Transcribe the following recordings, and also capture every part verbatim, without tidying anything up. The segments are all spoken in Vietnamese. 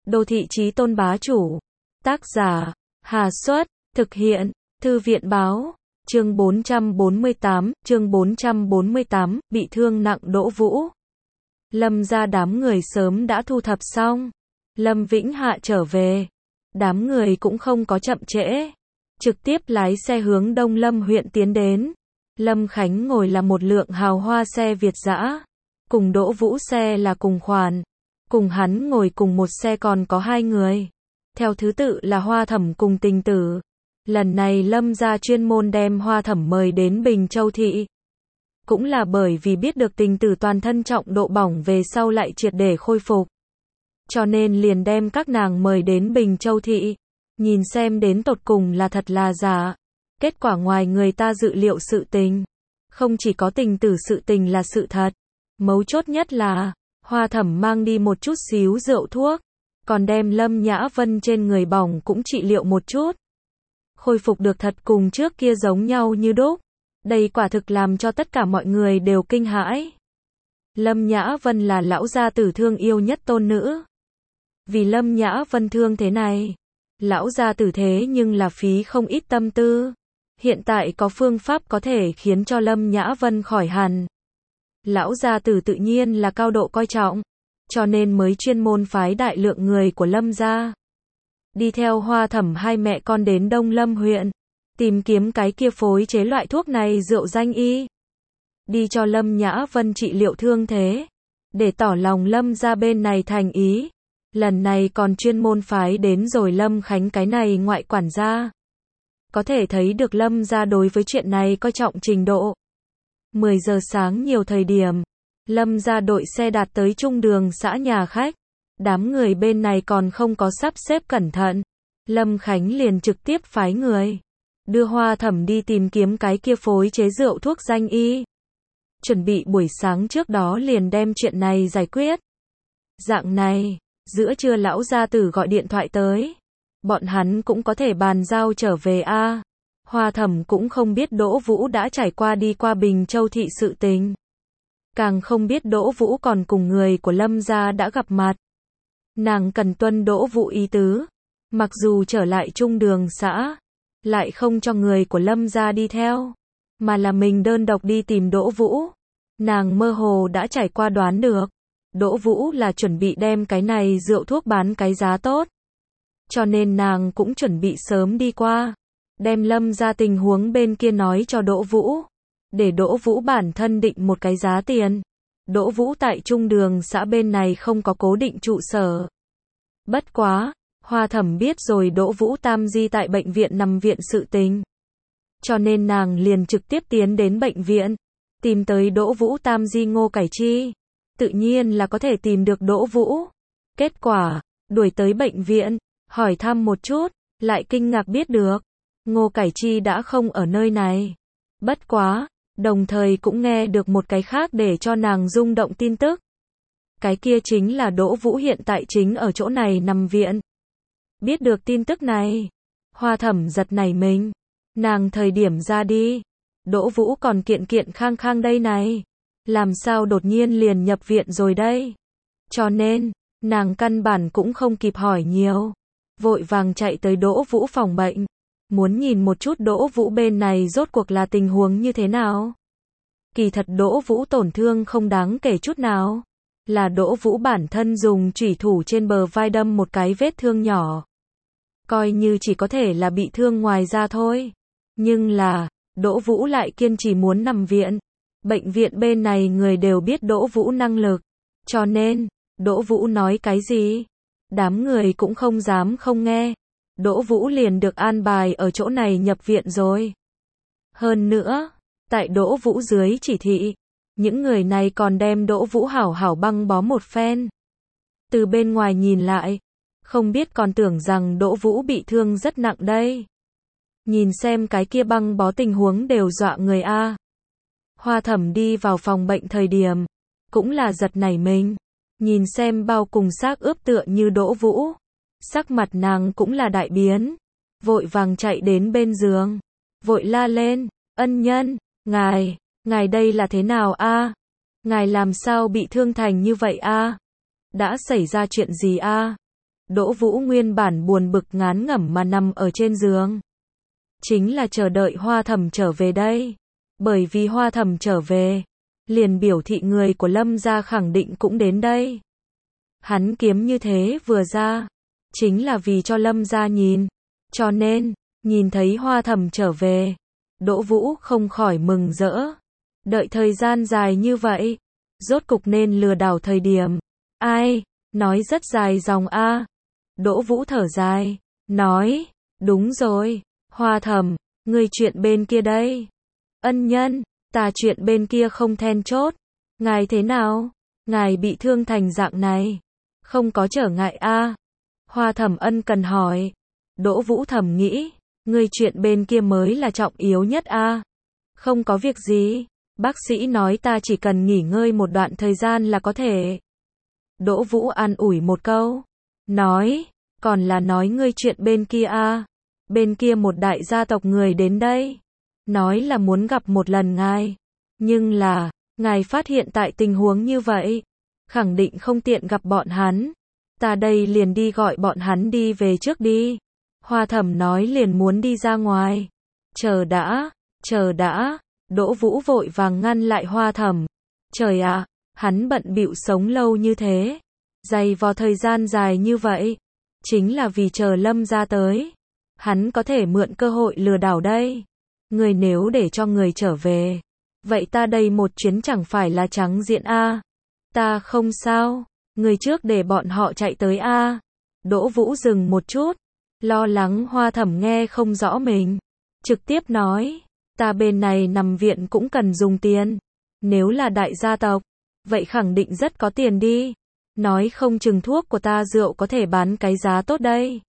Đô thị chí tôn bá chủ. Tác giả, Hà Xuất, thực hiện, Thư viện báo. Chương bốn trăm bốn mươi tám, chương bốn trăm bốn mươi tám, bị thương nặng Đỗ Vũ. Lâm gia đám người sớm đã thu thập xong. Lâm Vĩnh Hạ trở về. Đám người cũng không có chậm trễ. Trực tiếp lái xe hướng Đông Lâm huyện tiến đến. Lâm Khánh ngồi là một lượng hào hoa xe Việt dã. Cùng Đỗ Vũ xe là cùng khoản. Cùng hắn ngồi cùng một xe còn có hai người. Theo thứ tự là Hoa Thẩm cùng Tình Tử. Lần này Lâm gia chuyên môn đem Hoa Thẩm mời đến Bình Châu thị. Cũng là bởi vì biết được Tình Tử toàn thân trọng độ bỏng về sau lại triệt để khôi phục. Cho nên liền đem các nàng mời đến Bình Châu thị. Nhìn xem đến tột cùng là thật là giả. Kết quả ngoài người ta dự liệu sự tình. Không chỉ có Tình Tử sự tình là sự thật. Mấu chốt nhất là Hoa Thẩm mang đi một chút xíu rượu thuốc. Còn đem Lâm Nhã Vân trên người bỏng cũng trị liệu một chút. Khôi phục được thật cùng trước kia giống nhau như đúc. Đây quả thực làm cho tất cả mọi người đều kinh hãi. Lâm Nhã Vân là lão gia tử thương yêu nhất tôn nữ. Vì Lâm Nhã Vân thương thế này, lão gia tử thế nhưng là phí không ít tâm tư. Hiện tại có phương pháp có thể khiến cho Lâm Nhã Vân khỏi hẳn. Lão gia tử tự nhiên là cao độ coi trọng, cho nên mới chuyên môn phái đại lượng người của Lâm gia. Đi theo Hoa Thẩm hai mẹ con đến Đông Lâm huyện, tìm kiếm cái kia phối chế loại thuốc này rượu danh y. Đi cho Lâm Nhã Vân trị liệu thương thế, để tỏ lòng Lâm gia bên này thành ý. Lần này còn chuyên môn phái đến rồi Lâm Khánh cái này ngoại quản gia. Có thể thấy được Lâm gia đối với chuyện này coi trọng trình độ. mười giờ sáng nhiều thời điểm, Lâm gia đội xe đạt tới trung đường xã nhà khách. Đám người bên này còn không có sắp xếp cẩn thận. Lâm Khánh liền trực tiếp phái người đưa Hoa Thẩm đi tìm kiếm cái kia phối chế rượu thuốc danh y. Chuẩn bị buổi sáng trước đó liền đem chuyện này giải quyết. Dạng này, giữa trưa lão gia tử gọi điện thoại tới. Bọn hắn cũng có thể bàn giao trở về a. À, Hoa Thẩm cũng không biết Đỗ Vũ đã trải qua đi qua Bình Châu thị sự tình. Càng không biết Đỗ Vũ còn cùng người của Lâm gia đã gặp mặt. Nàng cần tuân Đỗ Vũ ý tứ. Mặc dù trở lại trung đường xã, lại không cho người của Lâm gia đi theo, mà là mình đơn độc đi tìm Đỗ Vũ. Nàng mơ hồ đã trải qua đoán được. Đỗ Vũ là chuẩn bị đem cái này rượu thuốc bán cái giá tốt. Cho nên nàng cũng chuẩn bị sớm đi qua. Đem Lâm gia tình huống bên kia nói cho Đỗ Vũ. Để Đỗ Vũ bản thân định một cái giá tiền. Đỗ Vũ tại trung đường xã bên này không có cố định trụ sở. Bất quá, Hoa Thẩm biết rồi Đỗ Vũ tam di tại bệnh viện nằm viện sự tình. Cho nên nàng liền trực tiếp tiến đến bệnh viện. Tìm tới Đỗ Vũ tam di Ngô Cải Chi. Tự nhiên là có thể tìm được Đỗ Vũ. Kết quả, đuổi tới bệnh viện, hỏi thăm một chút, lại kinh ngạc biết được. Ngô Cải Chi đã không ở nơi này. Bất quá, đồng thời cũng nghe được một cái khác để cho nàng rung động tin tức. Cái kia chính là Đỗ Vũ hiện tại chính ở chỗ này nằm viện. Biết được tin tức này, Hoa Thẩm giật nảy mình. Nàng thời điểm ra đi, Đỗ Vũ còn kiện kiện khang khang đây này. Làm sao đột nhiên liền nhập viện rồi đây? Cho nên, nàng căn bản cũng không kịp hỏi nhiều. Vội vàng chạy tới Đỗ Vũ phòng bệnh. Muốn nhìn một chút Đỗ Vũ bên này rốt cuộc là tình huống như thế nào. Kỳ thật Đỗ Vũ tổn thương không đáng kể chút nào. Là Đỗ Vũ bản thân dùng chủy thủ trên bờ vai đâm một cái vết thương nhỏ. Coi như chỉ có thể là bị thương ngoài da thôi. Nhưng là, Đỗ Vũ lại kiên trì muốn nằm viện. Bệnh viện bên này người đều biết Đỗ Vũ năng lực. Cho nên, Đỗ Vũ nói cái gì? Đám người cũng không dám không nghe. Đỗ Vũ liền được an bài ở chỗ này nhập viện rồi. Hơn nữa, tại Đỗ Vũ dưới chỉ thị, những người này còn đem Đỗ Vũ hảo hảo băng bó một phen. Từ bên ngoài nhìn lại, không biết còn tưởng rằng Đỗ Vũ bị thương rất nặng đây. Nhìn xem cái kia băng bó tình huống đều dọa người a. Hoa Thẩm đi vào phòng bệnh thời điểm, cũng là giật nảy mình. Nhìn xem bao cùng xác ướp tựa như Đỗ Vũ. Sắc mặt nàng cũng là đại biến. Vội vàng chạy đến bên giường. Vội la lên, ân nhân, ngài, ngài đây là thế nào a? Ngài làm sao bị thương thành như vậy a? Đã xảy ra chuyện gì a? Đỗ Vũ nguyên bản buồn bực ngán ngẩm mà nằm ở trên giường. Chính là chờ đợi Hoa Thẩm trở về đây. Bởi vì Hoa Thẩm trở về, liền biểu thị người của Lâm gia khẳng định cũng đến đây. Hắn kiếm như thế vừa ra, chính là vì cho Lâm gia nhìn. Cho nên, nhìn thấy Hoa Thẩm trở về, Đỗ Vũ không khỏi mừng rỡ. Đợi thời gian dài như vậy, rốt cục nên lừa đảo thời điểm. Ai, nói rất dài dòng a. Đỗ Vũ thở dài, nói, đúng rồi, Hoa Thẩm, người chuyện bên kia đây. Ân nhân, ta chuyện bên kia không then chốt. Ngài thế nào? Ngài bị thương thành dạng này, không có trở ngại a? Hoa Thẩm ân cần hỏi. Đỗ Vũ thầm nghĩ, người chuyện bên kia mới là trọng yếu nhất a. Không có việc gì, bác sĩ nói ta chỉ cần nghỉ ngơi một đoạn thời gian là có thể. Đỗ Vũ an ủi một câu, nói, còn là nói ngươi chuyện bên kia a. Bên kia một đại gia tộc người đến đây, nói là muốn gặp một lần ngài, nhưng là, ngài phát hiện tại tình huống như vậy, khẳng định không tiện gặp bọn hắn. Ta đây liền đi gọi bọn hắn đi về trước đi. Hoa Thẩm nói liền muốn đi ra ngoài. Chờ đã, chờ đã, Đỗ Vũ vội vàng ngăn lại Hoa Thẩm. Trời ạ, hắn bận bịu sống lâu như thế, dày vò thời gian dài như vậy, chính là vì chờ Lâm gia tới. Hắn có thể mượn cơ hội lừa đảo đây. Người nếu để cho người trở về, vậy ta đây một chuyến chẳng phải là trắng diện a? Ta không sao, người trước để bọn họ chạy tới a. Đỗ Vũ dừng một chút, lo lắng Hoa Thẩm nghe không rõ mình, trực tiếp nói, ta bên này nằm viện cũng cần dùng tiền. Nếu là đại gia tộc, vậy khẳng định rất có tiền đi. Nói không chừng thuốc của ta rượu có thể bán cái giá tốt đây.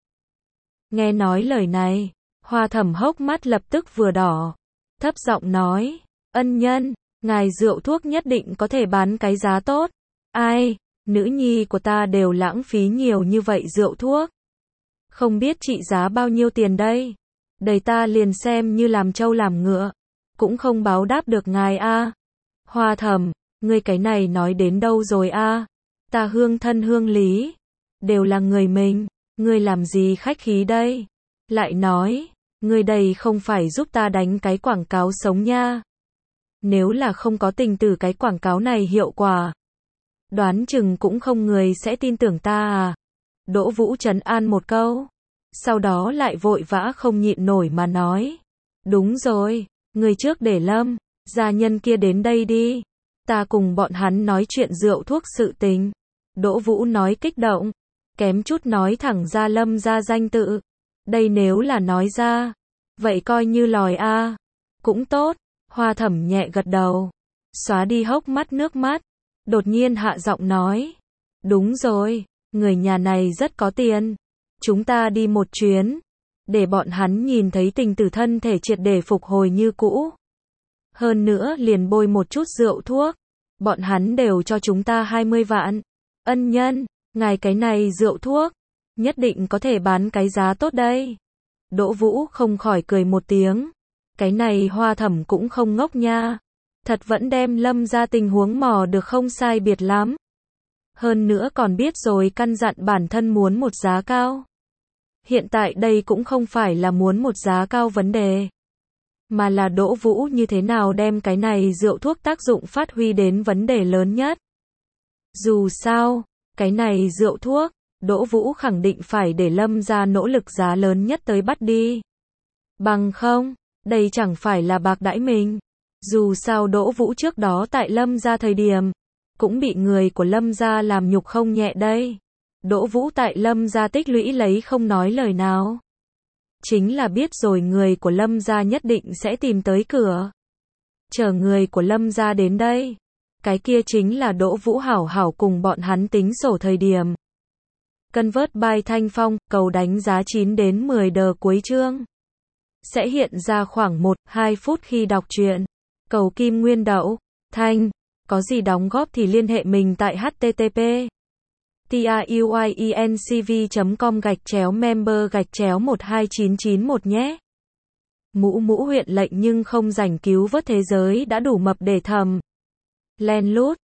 Nghe nói lời này, Hoa Thẩm hốc mắt lập tức vừa đỏ, thấp giọng nói, ân nhân, ngài rượu thuốc nhất định có thể bán cái giá tốt. Ai, nữ nhi của ta đều lãng phí nhiều như vậy rượu thuốc. Không biết trị giá bao nhiêu tiền đây. Đầy ta liền xem như làm trâu làm ngựa, cũng không báo đáp được ngài a. Hoa Thẩm, ngươi cái này nói đến đâu rồi a? Ta hương thân hương lý, đều là người mình, ngươi làm gì khách khí đây? Lại nói, ngươi đây không phải giúp ta đánh cái quảng cáo sống nha. Nếu là không có tình từ cái quảng cáo này hiệu quả, đoán chừng cũng không người sẽ tin tưởng ta à. Đỗ Vũ trấn an một câu, sau đó lại vội vã không nhịn nổi mà nói, đúng rồi, người trước để Lâm gia nhân kia đến đây đi, ta cùng bọn hắn nói chuyện rượu thuốc sự tình. Đỗ Vũ nói kích động, kém chút nói thẳng ra Lâm gia danh tự. Đây nếu là nói ra, vậy coi như lòi a. Cũng tốt. Hoa Thẩm nhẹ gật đầu, xóa đi hốc mắt nước mắt, đột nhiên hạ giọng nói, đúng rồi, người nhà này rất có tiền, chúng ta đi một chuyến, để bọn hắn nhìn thấy tình tử thân thể triệt để phục hồi như cũ. Hơn nữa liền bôi một chút rượu thuốc, bọn hắn đều cho chúng ta hai mươi vạn. Ân nhân, ngài cái này rượu thuốc, nhất định có thể bán cái giá tốt đây. Đỗ Vũ không khỏi cười một tiếng. Cái này Hoa Thẩm cũng không ngốc nha. Thật vẫn đem Lâm ra tình huống mò được không sai biệt lắm. Hơn nữa còn biết rồi căn dặn bản thân muốn một giá cao. Hiện tại đây cũng không phải là muốn một giá cao vấn đề, mà là Đỗ Vũ như thế nào đem cái này rượu thuốc tác dụng phát huy đến vấn đề lớn nhất. Dù sao, cái này rượu thuốc, Đỗ Vũ khẳng định phải để Lâm ra nỗ lực giá lớn nhất tới bắt đi. Bằng không, đây chẳng phải là bạc đãi mình. Dù sao Đỗ Vũ trước đó tại Lâm ra thời điểm, cũng bị người của Lâm ra làm nhục không nhẹ đây. Đỗ Vũ tại Lâm ra tích lũy lấy không nói lời nào. Chính là biết rồi người của Lâm gia nhất định sẽ tìm tới cửa. Chờ người của Lâm gia đến đây. Cái kia chính là Đỗ Vũ hảo hảo cùng bọn hắn tính sổ thời điểm. Convert by Thanh Phong, cầu đánh giá chín đến mười đờ cuối chương. Sẽ hiện ra khoảng một đến hai phút khi đọc truyện. Cầu Kim Nguyên Đậu, Thanh, có gì đóng góp thì liên hệ mình tại h t t p truyencv chấm com gạch chéo member gạch chéo một hai chín chín một nhé. Mũ mũ huyện lệnh nhưng không rảnh cứu vớt thế giới đã đủ mập để thầm. Len lút.